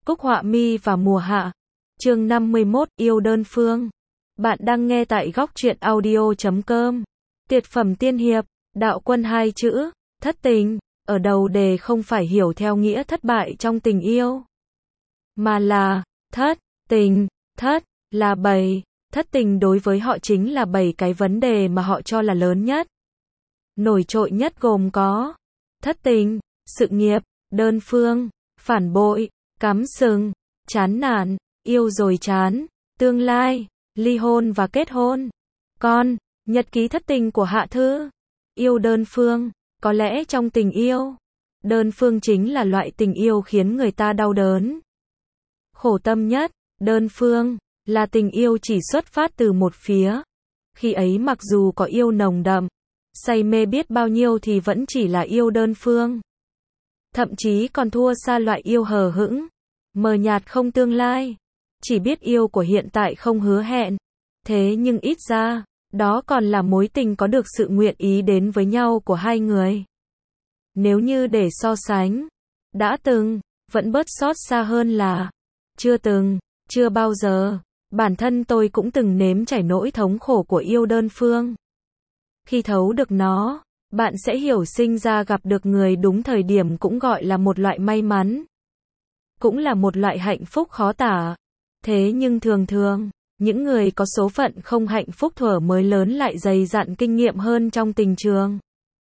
Cúc Họa Mi và Mùa Hạ. Chương 51, yêu đơn phương. Bạn đang nghe tại góc truyện audio.com. Tuyệt phẩm tiên hiệp, đạo quân hai chữ, thất tình, ở đầu đề không phải hiểu theo nghĩa thất bại trong tình yêu, mà là thất tình, thất là 7, thất tình đối với họ chính là 7 cái vấn đề mà họ cho là lớn nhất. Nổi trội nhất gồm có thất tình, sự nghiệp, đơn phương, phản bội, cắm sừng, chán nản, yêu rồi chán, tương lai, ly hôn và kết hôn. Còn, nhật ký thất tình của Hạ Thư. Yêu đơn phương, có lẽ trong tình yêu, đơn phương chính là loại tình yêu khiến người ta đau đớn, khổ tâm nhất. Đơn phương là tình yêu chỉ xuất phát từ một phía. Khi ấy mặc dù có yêu nồng đậm, say mê biết bao nhiêu thì vẫn chỉ là yêu đơn phương. Thậm chí còn thua xa loại yêu hờ hững, mờ nhạt không tương lai, chỉ biết yêu của hiện tại không hứa hẹn. Thế nhưng ít ra, đó còn là mối tình có được sự nguyện ý đến với nhau của hai người. Nếu như để so sánh, đã từng, vẫn bớt xót xa hơn là chưa từng, chưa bao giờ. Bản thân tôi cũng từng nếm trải nỗi thống khổ của yêu đơn phương. Khi thấu được nó, bạn sẽ hiểu sinh ra gặp được người đúng thời điểm cũng gọi là một loại may mắn, cũng là một loại hạnh phúc khó tả. Thế nhưng thường thường, những người có số phận không hạnh phúc thuở mới lớn lại dày dặn kinh nghiệm hơn trong tình trường.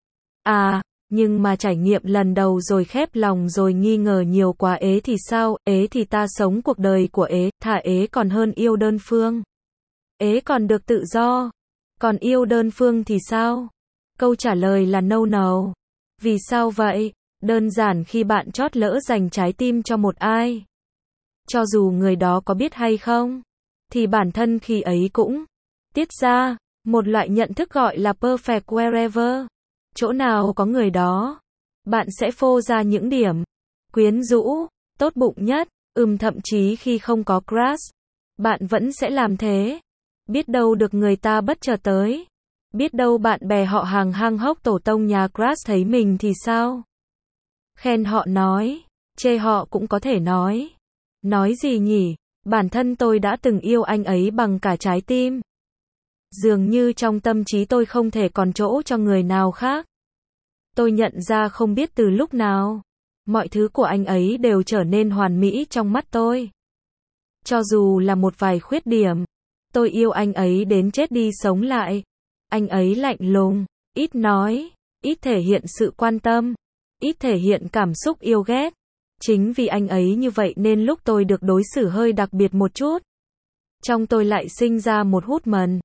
Nhưng mà trải nghiệm lần đầu rồi khép lòng rồi nghi ngờ nhiều quá ế thì sao? Ế thì ta sống cuộc đời của ế, thà ế còn hơn yêu đơn phương. Ế còn được tự do, còn yêu đơn phương thì sao? Câu trả lời là no. Vì sao vậy? Đơn giản khi bạn chót lỡ dành trái tim cho một ai, cho dù người đó có biết hay không, thì bản thân khi ấy cũng tiết ra một loại nhận thức gọi là perfect wherever. Chỗ nào có người đó, bạn sẽ phô ra những điểm quyến rũ, tốt bụng nhất. Thậm chí khi không có crush, bạn vẫn sẽ làm thế. Biết đâu được người ta bất chợt tới. Biết đâu bạn bè họ hàng hang hốc tổ tông nhà crush thấy mình thì sao? Khen họ nói, chê họ cũng có thể nói. Nói gì nhỉ? Bản thân tôi đã từng yêu anh ấy bằng cả trái tim. Dường như trong tâm trí tôi không thể còn chỗ cho người nào khác. Tôi nhận ra không biết từ lúc nào, mọi thứ của anh ấy đều trở nên hoàn mỹ trong mắt tôi. Cho dù là một vài khuyết điểm, tôi yêu anh ấy đến chết đi sống lại. Anh ấy lạnh lùng, ít nói, ít thể hiện sự quan tâm, ít thể hiện cảm xúc yêu ghét. Chính vì anh ấy như vậy nên lúc tôi được đối xử hơi đặc biệt một chút, trong tôi lại sinh ra một hút mần,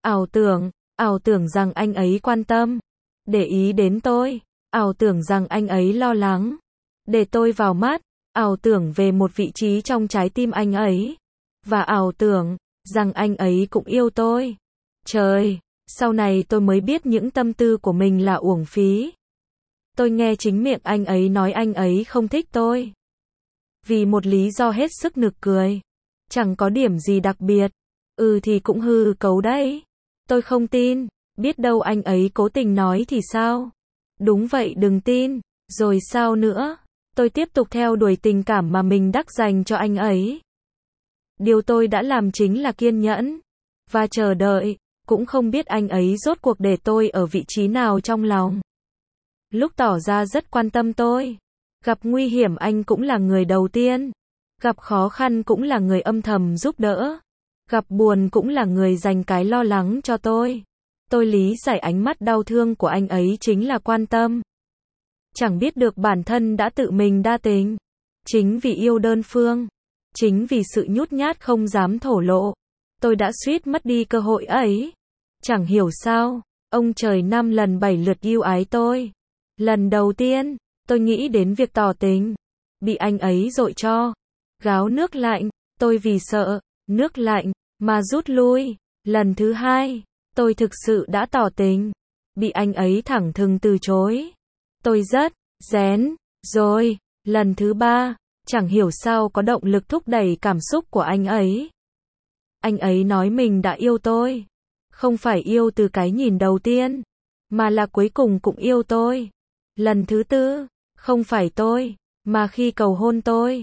ảo tưởng rằng anh ấy quan tâm, để ý đến tôi, ảo tưởng rằng anh ấy lo lắng, để tôi vào mắt, ảo tưởng về một vị trí trong trái tim anh ấy, và ảo tưởng rằng anh ấy cũng yêu tôi. Trời, sau này tôi mới biết những tâm tư của mình là uổng phí. Tôi nghe chính miệng anh ấy nói anh ấy không thích tôi, vì một lý do hết sức nực cười. Chẳng có điểm gì đặc biệt. Thì cũng hư cấu đấy. Tôi không tin. Biết đâu anh ấy cố tình nói thì sao? Đúng vậy, đừng tin. Rồi sao nữa? Tôi tiếp tục theo đuổi tình cảm mà mình đắc dành cho anh ấy. Điều tôi đã làm chính là kiên nhẫn và chờ đợi. Cũng không biết anh ấy rốt cuộc để tôi ở vị trí nào trong lòng. Lúc tỏ ra rất quan tâm tôi, gặp nguy hiểm anh cũng là người đầu tiên, gặp khó khăn cũng là người âm thầm giúp đỡ, gặp buồn cũng là người dành cái lo lắng cho tôi. Tôi lý giải ánh mắt đau thương của anh ấy chính là quan tâm. Chẳng biết được bản thân đã tự mình đa tình. Chính vì yêu đơn phương, chính vì sự nhút nhát không dám thổ lộ, tôi đã suýt mất đi cơ hội ấy. Chẳng hiểu sao, ông trời 5 lần 7 lượt yêu ái tôi. Lần đầu tiên, tôi nghĩ đến việc tỏ tình, bị anh ấy dội cho gáo nước lạnh, tôi vì sợ nước lạnh mà rút lui. Lần thứ hai, tôi thực sự đã tỏ tình, bị anh ấy thẳng thừng từ chối. Tôi rất rén rồi. Lần thứ ba, chẳng hiểu sao có động lực thúc đẩy cảm xúc của anh ấy. Anh ấy nói mình đã yêu tôi, không phải yêu từ cái nhìn đầu tiên, mà là cuối cùng cũng yêu tôi. Lần thứ tư, không phải tôi, mà khi cầu hôn tôi,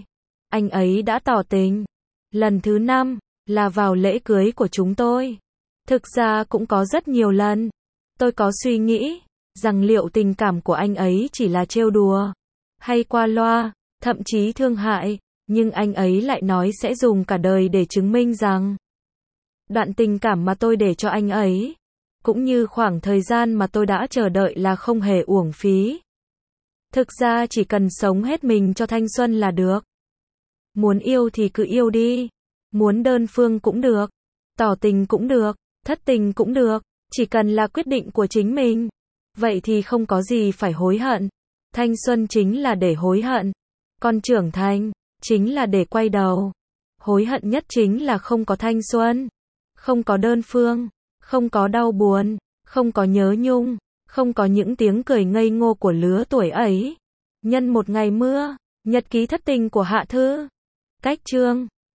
anh ấy đã tỏ tình. Lần thứ 5 là vào lễ cưới của chúng tôi. Thực ra cũng có rất nhiều lần. Tôi có suy nghĩ rằng liệu tình cảm của anh ấy chỉ là trêu đùa, hay qua loa, thậm chí thương hại, nhưng anh ấy lại nói sẽ dùng cả đời để chứng minh rằng đoạn tình cảm mà tôi để cho anh ấy, cũng như khoảng thời gian mà tôi đã chờ đợi là không hề uổng phí. Thực ra chỉ cần sống hết mình cho thanh xuân là được. Muốn yêu thì cứ yêu đi. Muốn đơn phương cũng được. Tỏ tình cũng được. Thất tình cũng được. Chỉ cần là quyết định của chính mình. Vậy thì không có gì phải hối hận. Thanh xuân chính là để hối hận. Còn trưởng thành chính là để quay đầu. Hối hận nhất chính là không có thanh xuân. Không có đơn phương. Không có đau buồn. Không có nhớ nhung. Không có những tiếng cười ngây ngô của lứa tuổi ấy. Nhân một ngày mưa. Nhật ký thất tình của Hạ Thư. Cách chương